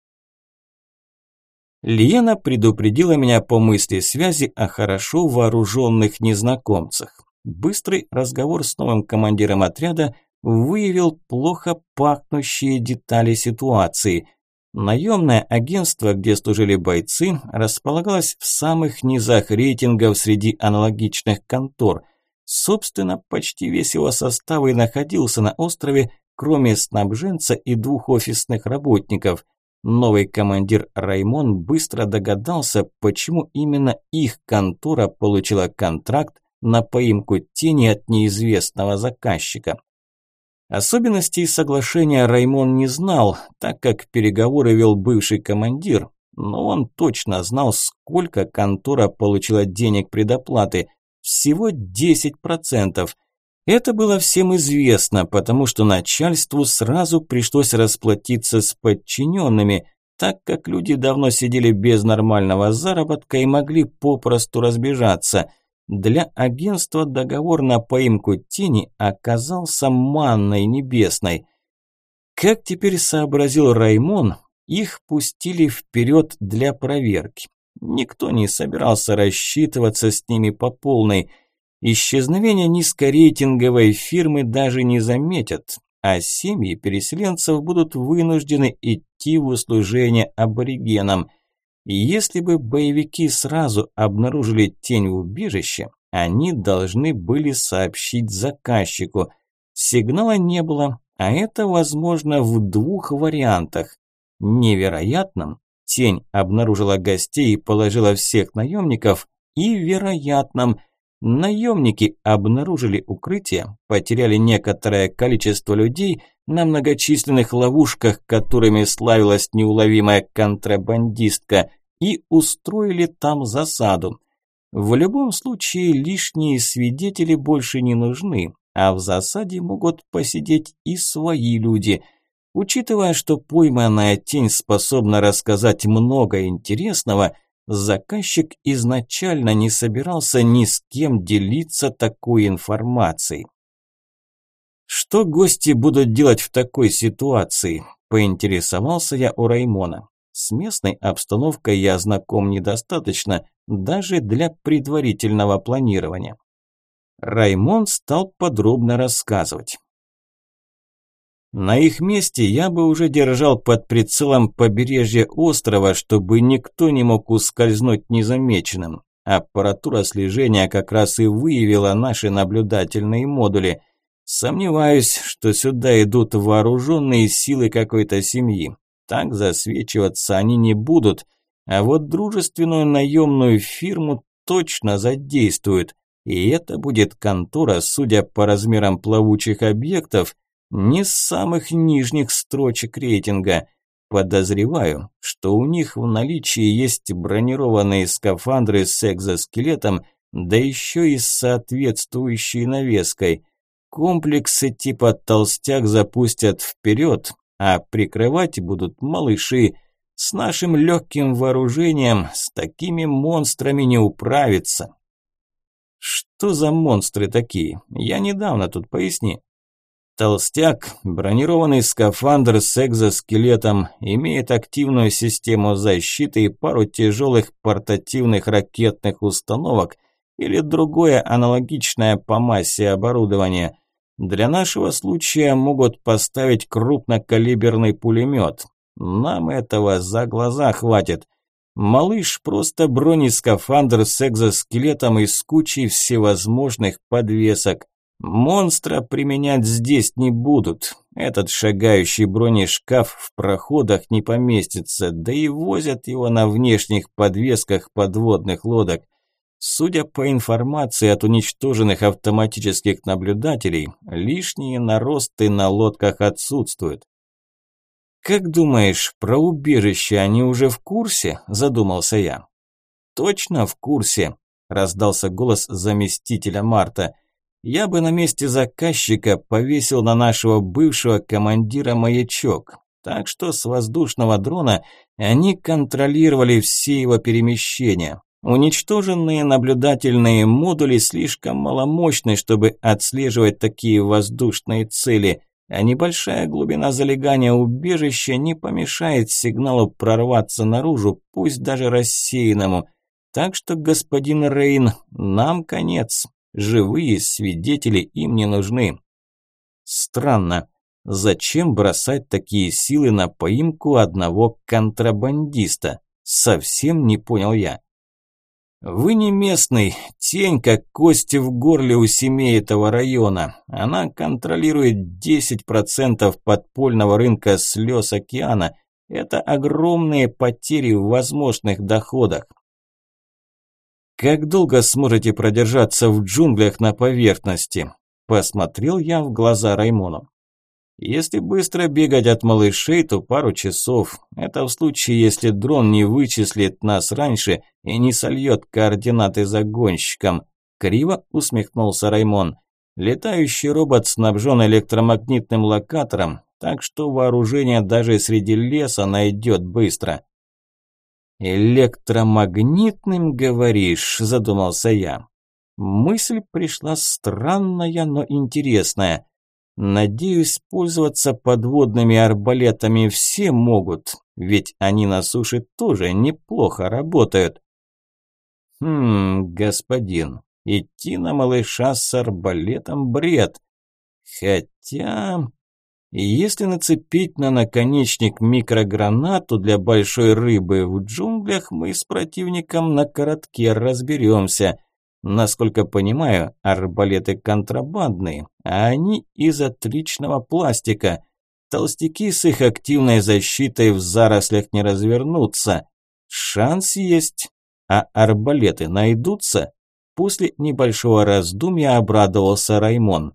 Лиена предупредила меня по мысли связи о хорошо вооруженных незнакомцах. Быстрый разговор с новым командиром отряда выявил плохо пахнущие детали ситуации. Наемное агентство, где служили бойцы, располагалось в самых низах рейтингов среди аналогичных контор. Собственно, почти весь его состав и находился на острове, кроме снабженца и 2 офисных работников. Новый командир Раймон быстро догадался, почему именно их контора получила контракт на поимку тени от неизвестного заказчика. Особенностей соглашения Раймон не знал, так как переговоры вел бывший командир, но он точно знал, сколько контора получила денег предоплаты – всего 10%. Это было всем известно, потому что начальству сразу пришлось расплатиться с подчиненными, так как люди давно сидели без нормального заработка и могли попросту разбежаться. Для агентства договор на поимку тени оказался манной небесной. Как теперь сообразил Раймон, их пустили вперед для проверки. Никто не собирался рассчитываться с ними по полной. Исчезновение низкорейтинговой фирмы даже не заметят, а семьи переселенцев будут вынуждены идти в услужение аборигенам. И если бы боевики сразу обнаружили тень в убежище, они должны были сообщить заказчику. Сигнала не было, а это возможно в 2 вариантах. Невероятном – тень обнаружила гостей и положила всех наемников, и вероятном – наемники обнаружили укрытие, потеряли некоторое количество людей на многочисленных ловушках, которыми славилась неуловимая контрабандистка, и устроили там засаду. В любом случае лишние свидетели больше не нужны, а в засаде могут посидеть и свои люди. Учитывая, что пойманная тень способна рассказать много интересного, заказчик изначально не собирался ни с кем делиться такой информацией. Что гости будут делать в такой ситуации? Поинтересовался я у Раймона. С местной обстановкой я знаком недостаточно, даже для предварительного планирования. Раймон стал подробно рассказывать. На их месте я бы уже держал под прицелом побережье острова, чтобы никто не мог ускользнуть незамеченным. Аппаратура слежения как раз и выявила наши наблюдательные модули. Сомневаюсь, что сюда идут вооруженные силы какой-то семьи. Так засвечиваться они не будут, а вот дружественную наемную фирму точно задействуют. И это будет контора, судя по размерам плавучих объектов, не с самых нижних строчек рейтинга. Подозреваю, что у них в наличии есть бронированные скафандры с экзоскелетом, да еще и с соответствующей навеской. Комплексы типа «Толстяк» запустят вперед, а прикрывать будут малыши. С нашим легким вооружением с такими монстрами не управиться. Что за монстры такие? Я недавно тут, поясни. Толстяк, бронированный скафандр с экзоскелетом, имеет активную систему защиты и пару тяжелых портативных ракетных установок или другое аналогичное по массе оборудование. Для нашего случая могут поставить крупнокалиберный пулемет. Нам этого за глаза хватит. Малыш просто бронескафандр с экзоскелетом и с кучей всевозможных подвесок. Монстра применять здесь не будут. Этот шагающий бронешкаф в проходах не поместится, да и возят его на внешних подвесках подводных лодок. Судя по информации от уничтоженных автоматических наблюдателей, лишние наросты на лодках отсутствуют. «Как думаешь, про убежище они уже в курсе?» – задумался я. «Точно в курсе», – раздался голос заместителя Марта. «Я бы на месте заказчика повесил на нашего бывшего командира маячок, так что с воздушного дрона они контролировали все его перемещения. Уничтоженные наблюдательные модули слишком маломощны, чтобы отслеживать такие воздушные цели, а небольшая глубина залегания убежища не помешает сигналу прорваться наружу, пусть даже рассеянному. Так что, господин Рейн, нам конец. Живые свидетели им не нужны». Странно. Зачем бросать такие силы на поимку одного контрабандиста? Совсем не понял я. «Вы не местный, тень как кости в горле у семей этого района. Она контролирует 10% подпольного рынка слез океана. Это огромные потери в возможных доходах». «Как долго сможете продержаться в джунглях на поверхности?» Посмотрел я в глаза Раймону. «Если быстро бегать от малышей, то пару часов. Это в случае, если дрон не вычислит нас раньше и не сольет координаты загонщикам», – криво усмехнулся Раймон. «Летающий робот снабжен электромагнитным локатором, так что вооружение даже среди леса найдет быстро». «Электромагнитным, говоришь?» – задумался я. Мысль пришла странная, но интересная. Надеюсь, пользоваться подводными арбалетами все могут, ведь они на суше тоже неплохо работают. Господин, идти на малыша с арбалетом бред. Хотя, если нацепить на наконечник микрогранату для большой рыбы в джунглях, мы с противником на коротке разберемся. Насколько понимаю, арбалеты контрабандные, а они из отличного пластика. Толстяки с их активной защитой в зарослях не развернутся. Шанс есть. А арбалеты найдутся? После небольшого раздумья обрадовался Раймон.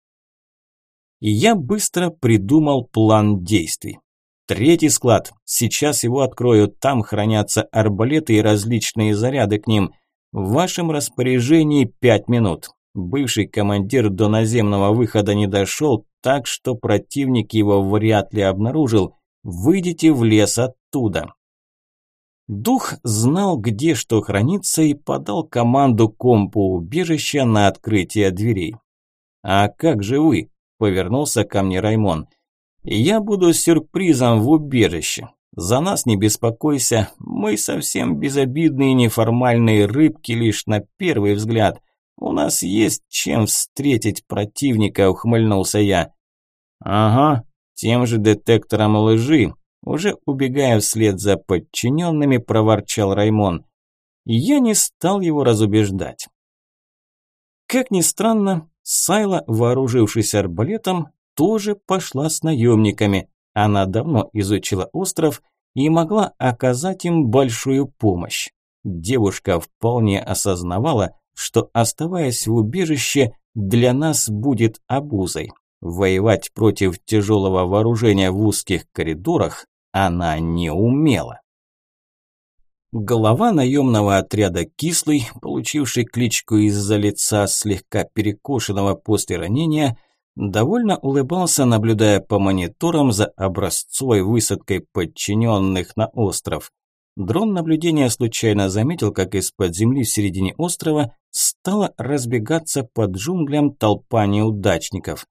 Я быстро придумал план действий. 3-й склад. Сейчас его открою. Там хранятся арбалеты и различные заряды к ним. В вашем распоряжении 5 минут. Бывший командир до наземного выхода не дошел, так что противник его вряд ли обнаружил. Выйдите в лес оттуда. Дух знал, где что хранится, и подал команду компу убежища на открытие дверей. «А как же вы?» – повернулся ко мне Раймон. «Я буду сюрпризом в убежище. За нас не беспокойся, мы совсем безобидные неформальные рыбки лишь на первый взгляд. У нас есть чем встретить противника», – ухмыльнулся я. «Ага, тем же детектором лжи», – уже убегая вслед за подчиненными, проворчал Раймон. Я не стал его разубеждать. Как ни странно, Сайла, вооружившись арбалетом, тоже пошла с наемниками. Она давно изучила остров и могла оказать им большую помощь. Девушка вполне осознавала, что, оставаясь в убежище, для нас будет обузой. Воевать против тяжелого вооружения в узких коридорах она не умела. Глава наемного отряда Кислый, получивший кличку из-за лица слегка перекошенного после ранения, довольно улыбался, наблюдая по мониторам за образцовой высадкой подчиненных на остров. Дрон наблюдения случайно заметил, как из-под земли в середине острова стала разбегаться по джунглям толпа неудачников.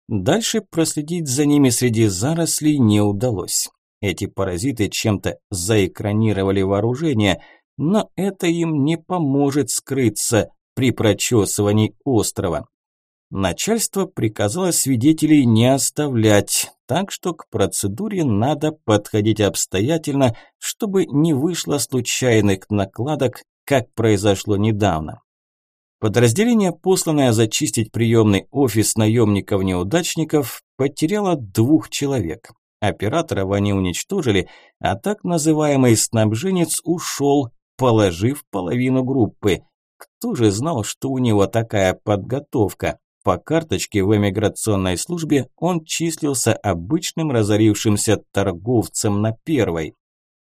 Дальше проследить за ними среди зарослей не удалось. Эти паразиты чем-то заэкранировали вооружение, но это им не поможет скрыться при прочесывании острова. Начальство приказало свидетелей не оставлять, так что к процедуре надо подходить обстоятельно, чтобы не вышло случайных накладок, как произошло недавно. Подразделение, посланное зачистить приемный офис наемников-неудачников, потеряло 2 человек. Операторов они уничтожили, а так называемый снабженец ушел, положив половину группы. Кто же знал, что у него такая подготовка? По карточке в эмиграционной службе он числился обычным разорившимся торговцем на первой.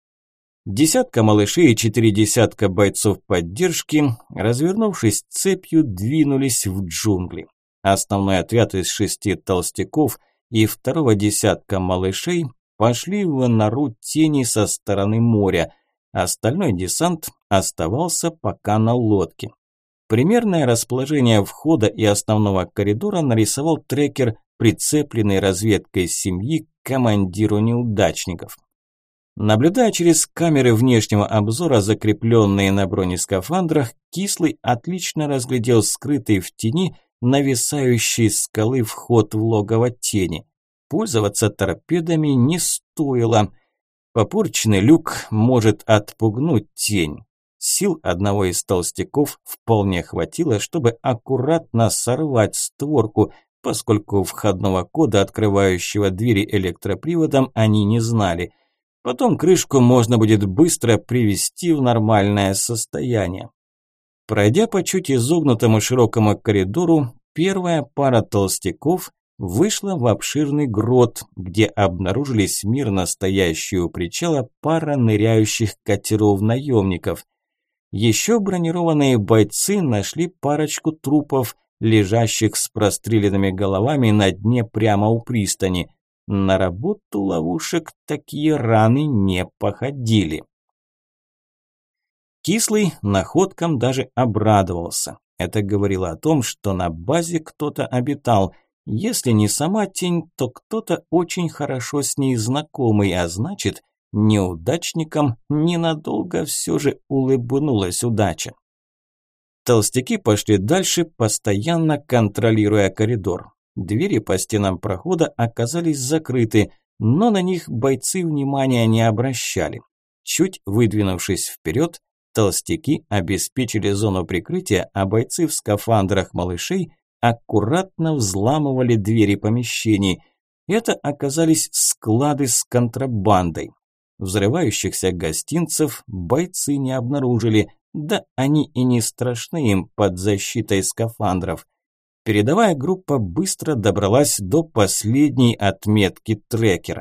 10 малышей и 4 десятка бойцов поддержки, развернувшись цепью, двинулись в джунгли. Основной отряд из 6 толстяков и 2 десятка малышей пошли в нору тени со стороны моря. Остальной десант оставался пока на лодке. Примерное расположение входа и основного коридора нарисовал трекер, прицепленный разведкой семьи к командиру неудачников. Наблюдая через камеры внешнего обзора, закрепленные на бронескафандрах, Кислый отлично разглядел скрытый в тени нависающий скалы вход в логово тени. Пользоваться торпедами не стоило. Попорченный люк может отпугнуть тень. Сил одного из толстяков вполне хватило, чтобы аккуратно сорвать створку, поскольку входного кода, открывающего двери электроприводом, они не знали. Потом крышку можно будет быстро привести в нормальное состояние. Пройдя по чуть изогнутому широкому коридору, первая пара толстяков вышла в обширный грот, где обнаружились мирно стоящие у причала пара ныряющих катеров-наемников. Еще бронированные бойцы нашли парочку трупов, лежащих с простреленными головами на дне прямо у пристани. На работу ловушек такие раны не походили. Кислый находкам даже обрадовался. Это говорило о том, что на базе кто-то обитал. Если не сама тень, то кто-то очень хорошо с ней знакомый, а значит, неудачникам ненадолго все же улыбнулась удача. Толстяки пошли дальше, постоянно контролируя коридор. Двери по стенам прохода оказались закрыты, но на них бойцы внимания не обращали. Чуть выдвинувшись вперед, толстяки обеспечили зону прикрытия, а бойцы в скафандрах малышей аккуратно взламывали двери помещений. Это оказались склады с контрабандой. Взрывающихся гостинцев бойцы не обнаружили, да они и не страшны им под защитой скафандров. Передовая группа быстро добралась до последней отметки трекера.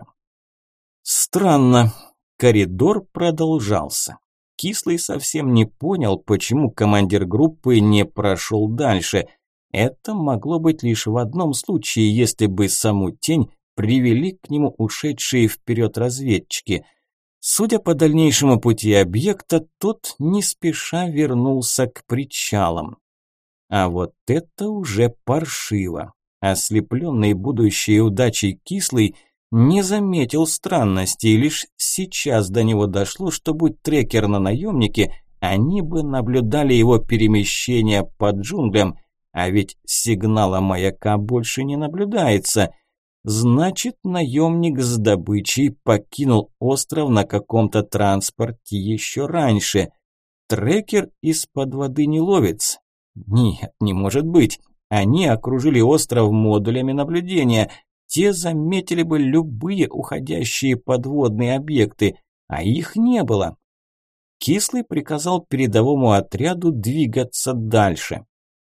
Странно, коридор продолжался. Кислый совсем не понял, почему командир группы не прошел дальше. Это могло быть лишь в одном случае, если бы саму тень привели к нему ушедшие вперед разведчики. Судя по дальнейшему пути объекта, тот не спеша вернулся к причалам. А вот это уже паршиво. Ослепленный будущей удачей Кислый не заметил странностей, и лишь сейчас до него дошло, что будь трекер на наемнике, они бы наблюдали его перемещение по джунглям, а ведь сигнала маяка больше не наблюдается. Значит, наемник с добычей покинул остров на каком-то транспорте еще раньше. Трекер из-под воды не ловится. Нет, не может быть. Они окружили остров модулями наблюдения. Те заметили бы любые уходящие подводные объекты, а их не было. Кислый приказал передовому отряду двигаться дальше.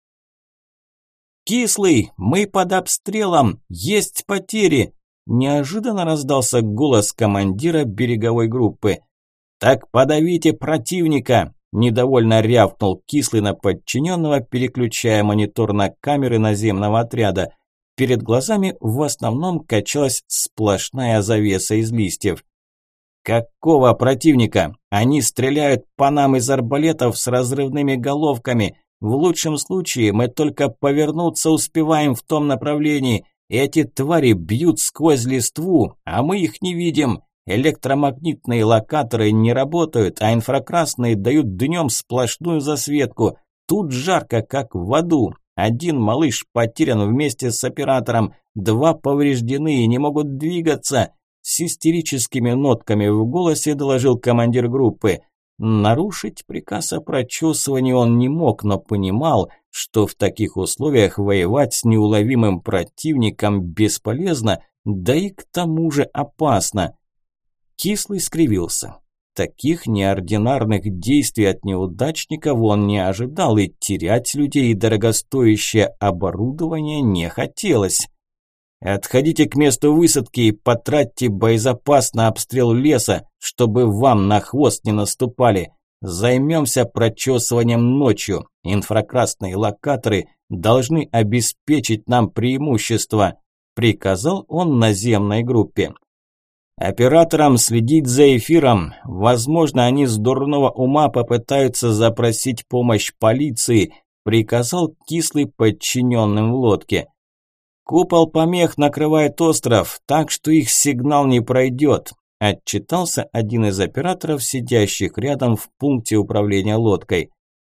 «Кислый, мы под обстрелом! Есть потери!» Неожиданно раздался голос командира береговой группы. «Так подавите противника!» Недовольно рявкнул Кислый на подчиненного, переключая монитор на камеры наземного отряда. Перед глазами в основном качалась сплошная завеса из листьев. «Какого противника? Они стреляют по нам из арбалетов с разрывными головками. В лучшем случае мы только повернуться успеваем в том направлении. Эти твари бьют сквозь листву, а мы их не видим. Электромагнитные локаторы не работают, а инфракрасные дают днем сплошную засветку. Тут жарко, как в аду. Один малыш потерян вместе с оператором, 2 повреждены и не могут двигаться. С истерическими нотками в голосе доложил командир группы. Нарушить приказ о прочесывании он не мог, но понимал, что в таких условиях воевать с неуловимым противником бесполезно, да и к тому же опасно. Кислый скривился. Таких неординарных действий от неудачников он не ожидал, и терять людей и дорогостоящее оборудование не хотелось. «Отходите к месту высадки и потратьте боезапас на обстрел леса, чтобы вам на хвост не наступали. Займемся прочесыванием ночью. Инфракрасные локаторы должны обеспечить нам преимущество», – приказал он наземной группе. «Операторам следить за эфиром. Возможно, они с дурного ума попытаются запросить помощь полиции», – приказал Кислый подчиненным в лодке. «Купол помех накрывает остров, так что их сигнал не пройдет», – отчитался один из операторов, сидящих рядом в пункте управления лодкой.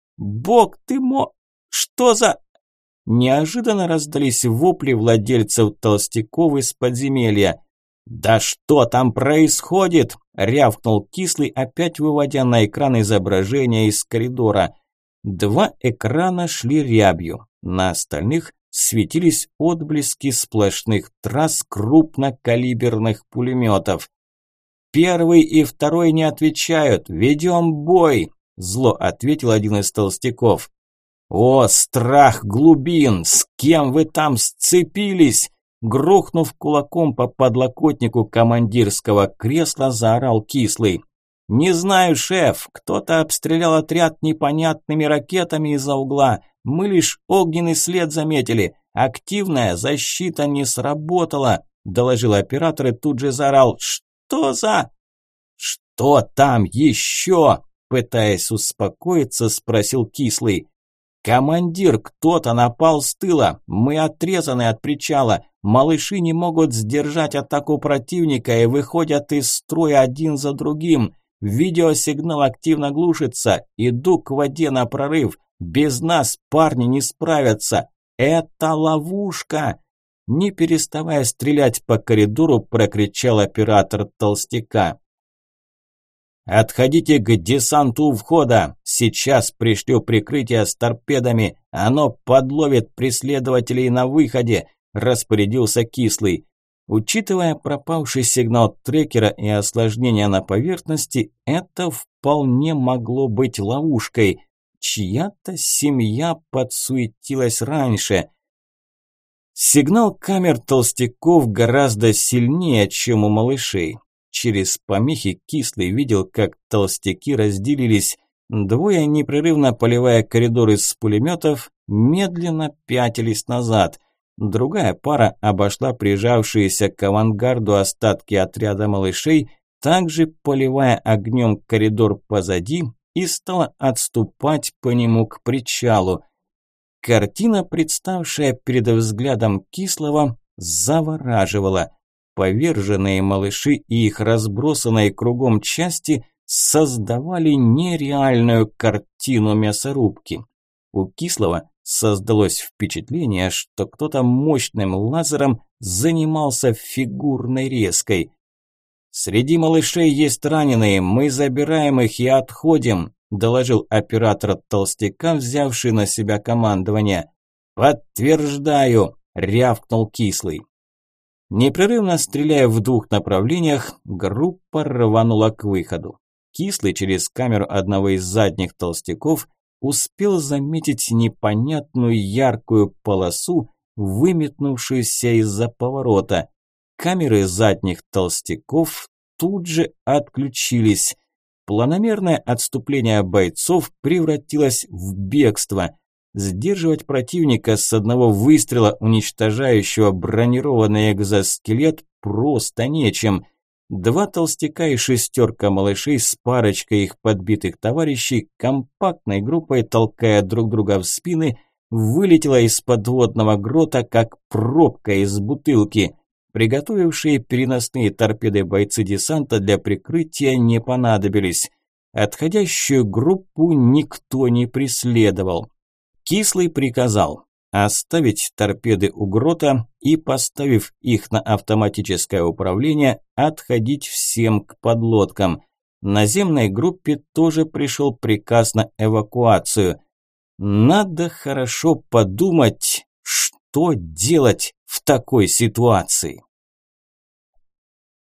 «Бог ты Что за...» Неожиданно раздались вопли владельцев толстяков из подземелья. «Да что там происходит?» – рявкнул Кислый, опять выводя на экран изображение из коридора. 2 экрана шли рябью, на остальных светились отблески сплошных трасс крупнокалиберных пулеметов. «Первый и второй не отвечают, ведем бой!» – зло ответил один из толстяков. «О, страх глубин! С кем вы там сцепились?» Грохнув кулаком по подлокотнику командирского кресла, заорал Кислый. «Не знаю, шеф, кто-то обстрелял отряд непонятными ракетами из-за угла. Мы лишь огненный след заметили. Активная защита не сработала», – доложил оператор и тут же заорал. «Что за...» «Что там еще?» – пытаясь успокоиться, спросил Кислый. «Командир, кто-то напал с тыла. Мы отрезаны от причала. Малыши не могут сдержать атаку противника и выходят из строя один за другим. Видеосигнал активно глушится. Иду к воде на прорыв. Без нас парни не справятся. Это ловушка!» Не переставая стрелять по коридору, прокричал оператор толстяка. «Отходите к десанту у входа. Сейчас пришлю прикрытие с торпедами. Оно подловит преследователей на выходе», – распорядился Кислый. Учитывая пропавший сигнал трекера и осложнения на поверхности, это вполне могло быть ловушкой. Чья-то семья подсуетилась раньше. Сигнал камер толстяков гораздо сильнее, чем у малышей. Через помехи Кислый видел, как толстяки разделились. 2, непрерывно поливая коридор из пулеметов, медленно пятились назад. Другая пара обошла прижавшиеся к авангарду остатки отряда малышей, также поливая огнем коридор позади, и стала отступать по нему к причалу. Картина, представшая перед взглядом Кислого, завораживала. Поверженные малыши и их разбросанные кругом части создавали нереальную картину мясорубки. У Кислого создалось впечатление, что кто-то мощным лазером занимался фигурной резкой. «Среди малышей есть раненые, мы забираем их и отходим», – доложил оператор толстяка, взявший на себя командование. «Подтверждаю», – рявкнул Кислый. Непрерывно стреляя в 2 направлениях, группа рванула к выходу. Кислый через камеру одного из задних толстяков успел заметить непонятную яркую полосу, выметнувшуюся из-за поворота. Камеры задних толстяков тут же отключились. Планомерное отступление бойцов превратилось в бегство. Сдерживать противника с одного выстрела, уничтожающего бронированный экзоскелет, просто нечем. 2 толстяка и 6 малышей с парочкой их подбитых товарищей, компактной группой толкая друг друга в спины, вылетела из подводного грота, как пробка из бутылки. Приготовившие переносные торпеды бойцы десанта для прикрытия не понадобились. Отходящую группу никто не преследовал. Кислый приказал оставить торпеды у грота и, поставив их на автоматическое управление, отходить всем к подлодкам. Наземной группе тоже пришел приказ на эвакуацию. Надо хорошо подумать, что делать в такой ситуации.